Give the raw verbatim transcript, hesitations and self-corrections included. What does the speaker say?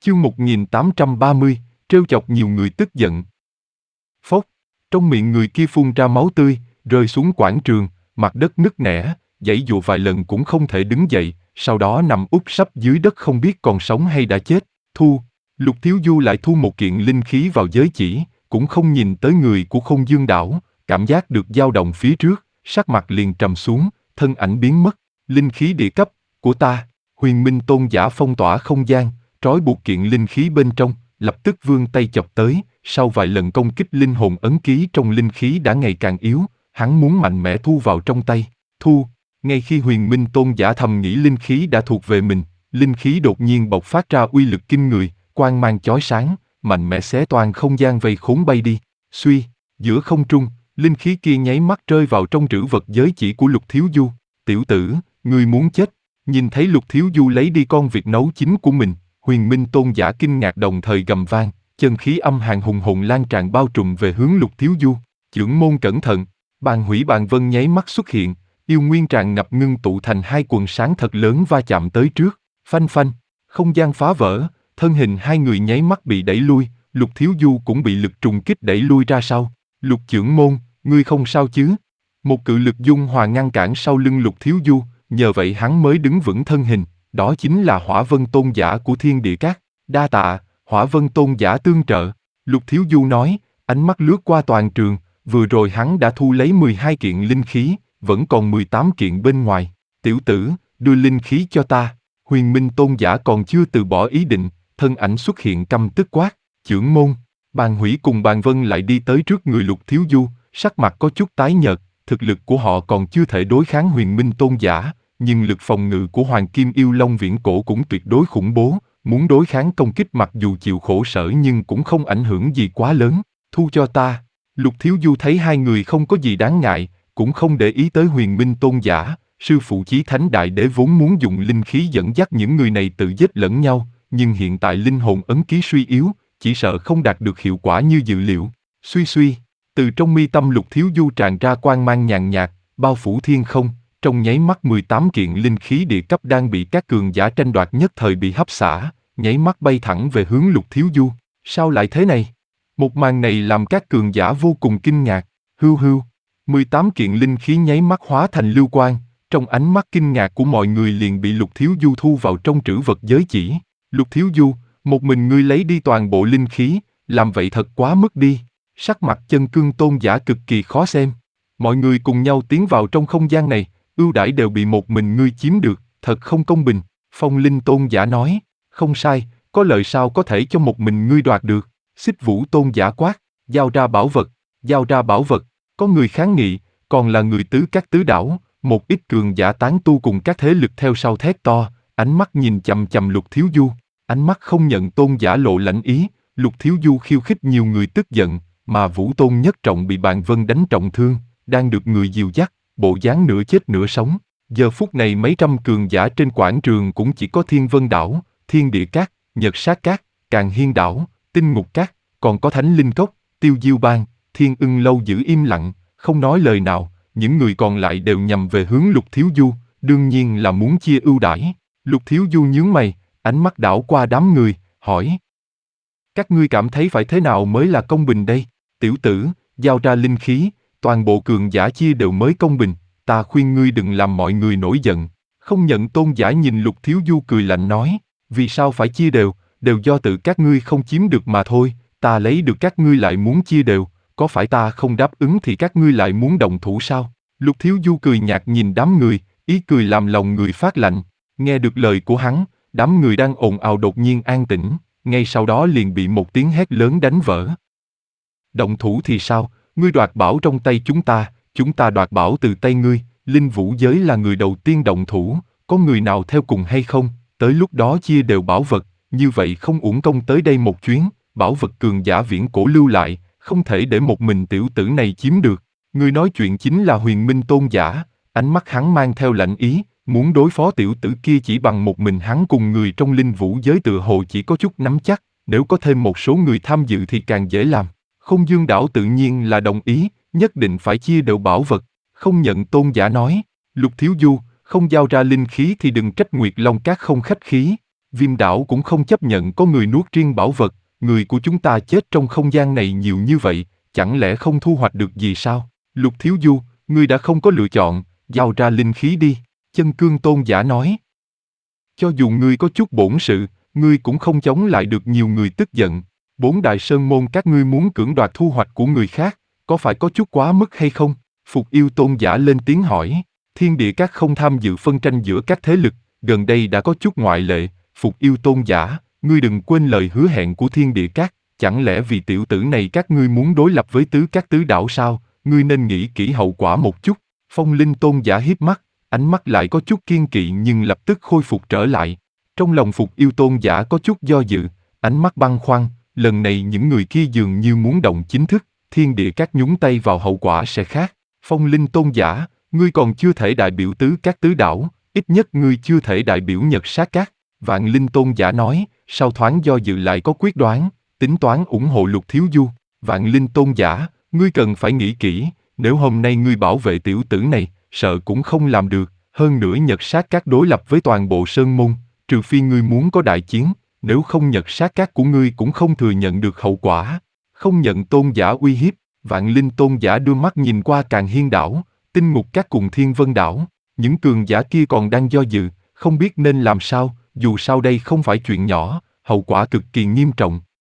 Chương một nghìn tám trăm ba mươi, trêu chọc nhiều người tức giận. Phốc, trong miệng người kia phun ra máu tươi, rơi xuống quảng trường, mặt đất nứt nẻ, giãy giụa vài lần cũng không thể đứng dậy, sau đó nằm úp sấp dưới đất không biết còn sống hay đã chết. Thu, Lục Thiếu Du lại thu một kiện linh khí vào giới chỉ, cũng không nhìn tới người của Không Dương Đảo, cảm giác được dao động phía trước, sắc mặt liền trầm xuống, thân ảnh biến mất. Linh khí địa cấp của ta. Huyền Minh Tôn giả phong tỏa không gian, trói buộc kiện linh khí bên trong, lập tức vươn tay chọc tới. Sau vài lần công kích, linh hồn ấn ký trong linh khí đã ngày càng yếu, hắn muốn mạnh mẽ thu vào trong tay. Thu, ngay khi Huyền Minh Tôn giả thầm nghĩ linh khí đã thuộc về mình, linh khí đột nhiên bộc phát ra uy lực kinh người, quang mang chói sáng, mạnh mẽ xé toàn không gian vây khốn bay đi. Suy, giữa không trung, linh khí kia nháy mắt rơi vào trong trữ vật giới chỉ của Lục Thiếu Du. Tiểu tử, ngươi muốn chết. Nhìn thấy Lục Thiếu Du lấy đi con việc nấu chính của mình, Huyền Minh Tôn giả kinh ngạc đồng thời gầm vang, chân khí âm hàn hùng hồn lan tràn bao trùm về hướng Lục Thiếu Du. Chưởng môn cẩn thận, bàn hủy bàn vân nháy mắt xuất hiện, yêu nguyên tràn ngập ngưng tụ thành hai quần sáng thật lớn va chạm tới trước, phanh phanh, không gian phá vỡ, thân hình hai người nháy mắt bị đẩy lui, Lục Thiếu Du cũng bị lực trùng kích đẩy lui ra sau. Lục Chưởng môn, ngươi không sao chứ? Một cự lực dung hòa ngăn cản sau lưng Lục Thiếu Du, nhờ vậy hắn mới đứng vững thân hình, đó chính là Hỏa Vân Tôn giả của Thiên Địa Các. Đa tạ, Hỏa Vân Tôn giả tương trợ. Lục Thiếu Du nói, ánh mắt lướt qua toàn trường, vừa rồi hắn đã thu lấy mười hai kiện linh khí, vẫn còn mười tám kiện bên ngoài. Tiểu tử, đưa linh khí cho ta. Huyền Minh Tôn giả còn chưa từ bỏ ý định, thân ảnh xuất hiện căm tức quát, chưởng môn. Bàn hủy cùng bàn vân lại đi tới trước người Lục Thiếu Du, sắc mặt có chút tái nhợt, thực lực của họ còn chưa thể đối kháng Huyền Minh Tôn giả, nhưng lực phòng ngự của Hoàng Kim Yêu Long viễn cổ cũng tuyệt đối khủng bố, muốn đối kháng công kích mặc dù chịu khổ sở nhưng cũng không ảnh hưởng gì quá lớn. Thu cho ta. Lục Thiếu Du thấy hai người không có gì đáng ngại, cũng không để ý tới Huyền Minh Tôn giả, sư phụ Chí Thánh Đại Đế vốn muốn dùng linh khí dẫn dắt những người này tự giết lẫn nhau, nhưng hiện tại linh hồn ấn ký suy yếu, chỉ sợ không đạt được hiệu quả như dự liệu. Suy suy, từ trong mi tâm Lục Thiếu Du tràn ra quang mang nhàn nhạt, bao phủ thiên không, trong nháy mắt mười tám kiện linh khí địa cấp đang bị các cường giả tranh đoạt nhất thời bị hấp xả, nháy mắt bay thẳng về hướng Lục Thiếu Du. Sao lại thế này? Một màn này làm các cường giả vô cùng kinh ngạc. Hưu hưu, mười tám kiện linh khí nháy mắt hóa thành lưu quang, trong ánh mắt kinh ngạc của mọi người liền bị Lục Thiếu Du thu vào trong trữ vật giới chỉ. Lục Thiếu Du, một mình ngươi lấy đi toàn bộ linh khí, làm vậy thật quá mức đi. Sắc mặt Chân Cương Tôn giả cực kỳ khó xem. Mọi người cùng nhau tiến vào trong không gian này, ưu đãi đều bị một mình ngươi chiếm được, thật không công bình. Phong Linh Tôn giả nói, không sai, có lợi sao có thể cho một mình ngươi đoạt được. Xích Vũ Tôn giả quát, giao ra bảo vật, giao ra bảo vật. Có người kháng nghị, còn là người tứ các tứ đảo, một ít cường giả tán tu cùng các thế lực theo sau thét to, ánh mắt nhìn chằm chằm Lục Thiếu Du, ánh mắt không nhận tôn giả lộ lãnh ý. Lục Thiếu Du khiêu khích nhiều người tức giận, mà Vũ Tôn Nhất Trọng bị Bàn Vân đánh trọng thương, đang được người dìu dắt, bộ dáng nửa chết nửa sống. Giờ phút này mấy trăm cường giả trên quảng trường cũng chỉ có Thiên Vân Đảo, Thiên Địa Các, Nhật Sát Các, Càn Hiên Đảo, Tinh Ngục Các, còn có Thánh Linh Cốc, Tiêu Diêu Bang, Thiên Ưng Lâu giữ im lặng, không nói lời nào. Những người còn lại đều nhằm về hướng Lục Thiếu Du, đương nhiên là muốn chia ưu đãi. Lục Thiếu Du nhướng mày, ánh mắt đảo qua đám người, hỏi: các ngươi cảm thấy phải thế nào mới là công bình đây? Tiểu tử, giao ra linh khí, toàn bộ cường giả chia đều mới công bình. Ta khuyên ngươi đừng làm mọi người nổi giận. Không nhận tôn giả nhìn Lục Thiếu Du cười lạnh nói: vì sao phải chia đều? Đều do tự các ngươi không chiếm được mà thôi. Ta lấy được các ngươi lại muốn chia đều, có phải ta không đáp ứng thì các ngươi lại muốn động thủ sao? Lục Thiếu Du cười nhạt nhìn đám người, ý cười làm lòng người phát lạnh. Nghe được lời của hắn, đám người đang ồn ào đột nhiên an tĩnh, ngay sau đó liền bị một tiếng hét lớn đánh vỡ. Động thủ thì sao? Ngươi đoạt bảo trong tay chúng ta, chúng ta đoạt bảo từ tay ngươi. Linh Vũ giới là người đầu tiên động thủ, có người nào theo cùng hay không? Tới lúc đó chia đều bảo vật, như vậy không uổng công tới đây một chuyến. Bảo vật cường giả viễn cổ lưu lại, không thể để một mình tiểu tử này chiếm được. Người nói chuyện chính là Huyền Minh Tôn giả, ánh mắt hắn mang theo lạnh ý, muốn đối phó tiểu tử kia chỉ bằng một mình hắn cùng người trong Linh Vũ giới tựa hồ chỉ có chút nắm chắc, nếu có thêm một số người tham dự thì càng dễ làm. Không Dương Đảo tự nhiên là đồng ý, nhất định phải chia đều bảo vật. Không nhận tôn giả nói, Lục Thiếu Du, không giao ra linh khí thì đừng trách Nguyệt Long Các không khách khí. Viêm đảo cũng không chấp nhận có người nuốt riêng bảo vật, người của chúng ta chết trong không gian này nhiều như vậy, chẳng lẽ không thu hoạch được gì sao? Lục Thiếu Du, ngươi đã không có lựa chọn, giao ra linh khí đi, Chân Cương Tôn giả nói. Cho dù ngươi có chút bổn sự, ngươi cũng không chống lại được nhiều người tức giận. Bốn đại sơn môn các ngươi muốn cưỡng đoạt thu hoạch của người khác, có phải có chút quá mức hay không? Phục Yêu Tôn giả lên tiếng hỏi. Thiên địa các không tham dự phân tranh giữa các thế lực, gần đây đã có chút ngoại lệ. Phục Yêu Tôn giả, ngươi đừng quên lời hứa hẹn của thiên địa các, chẳng lẽ vì tiểu tử này các ngươi muốn đối lập với tứ các tứ đảo sao? Ngươi nên nghĩ kỹ hậu quả một chút. Phong Linh Tôn giả hiếp mắt, ánh mắt lại có chút kiên kỵ nhưng lập tức khôi phục trở lại. Trong lòng Phục Yêu Tôn giả có chút do dự, ánh mắt băn khoăn, lần này những người kia dường như muốn động chính thức, thiên địa các nhúng tay vào hậu quả sẽ khác. Phong Linh Tôn giả, ngươi còn chưa thể đại biểu tứ các tứ đảo, ít nhất ngươi chưa thể đại biểu Nhật Sát các. Vạn Linh Tôn giả nói, sau thoáng do dự lại có quyết đoán, tính toán ủng hộ Lục Thiếu Du. Vạn Linh Tôn giả, ngươi cần phải nghĩ kỹ, nếu hôm nay ngươi bảo vệ tiểu tử này, sợ cũng không làm được, hơn nữa Nhật Sát các đối lập với toàn bộ Sơn Môn, trừ phi ngươi muốn có đại chiến, nếu không Nhật Sát các của ngươi cũng không thừa nhận được hậu quả. Không nhận Tôn giả uy hiếp, Vạn Linh Tôn giả đưa mắt nhìn qua Càn Hiên đảo, Tinh Ngục các cùng Thiên Vân đảo, những cường giả kia còn đang do dự, không biết nên làm sao, dù sao đây không phải chuyện nhỏ, hậu quả cực kỳ nghiêm trọng.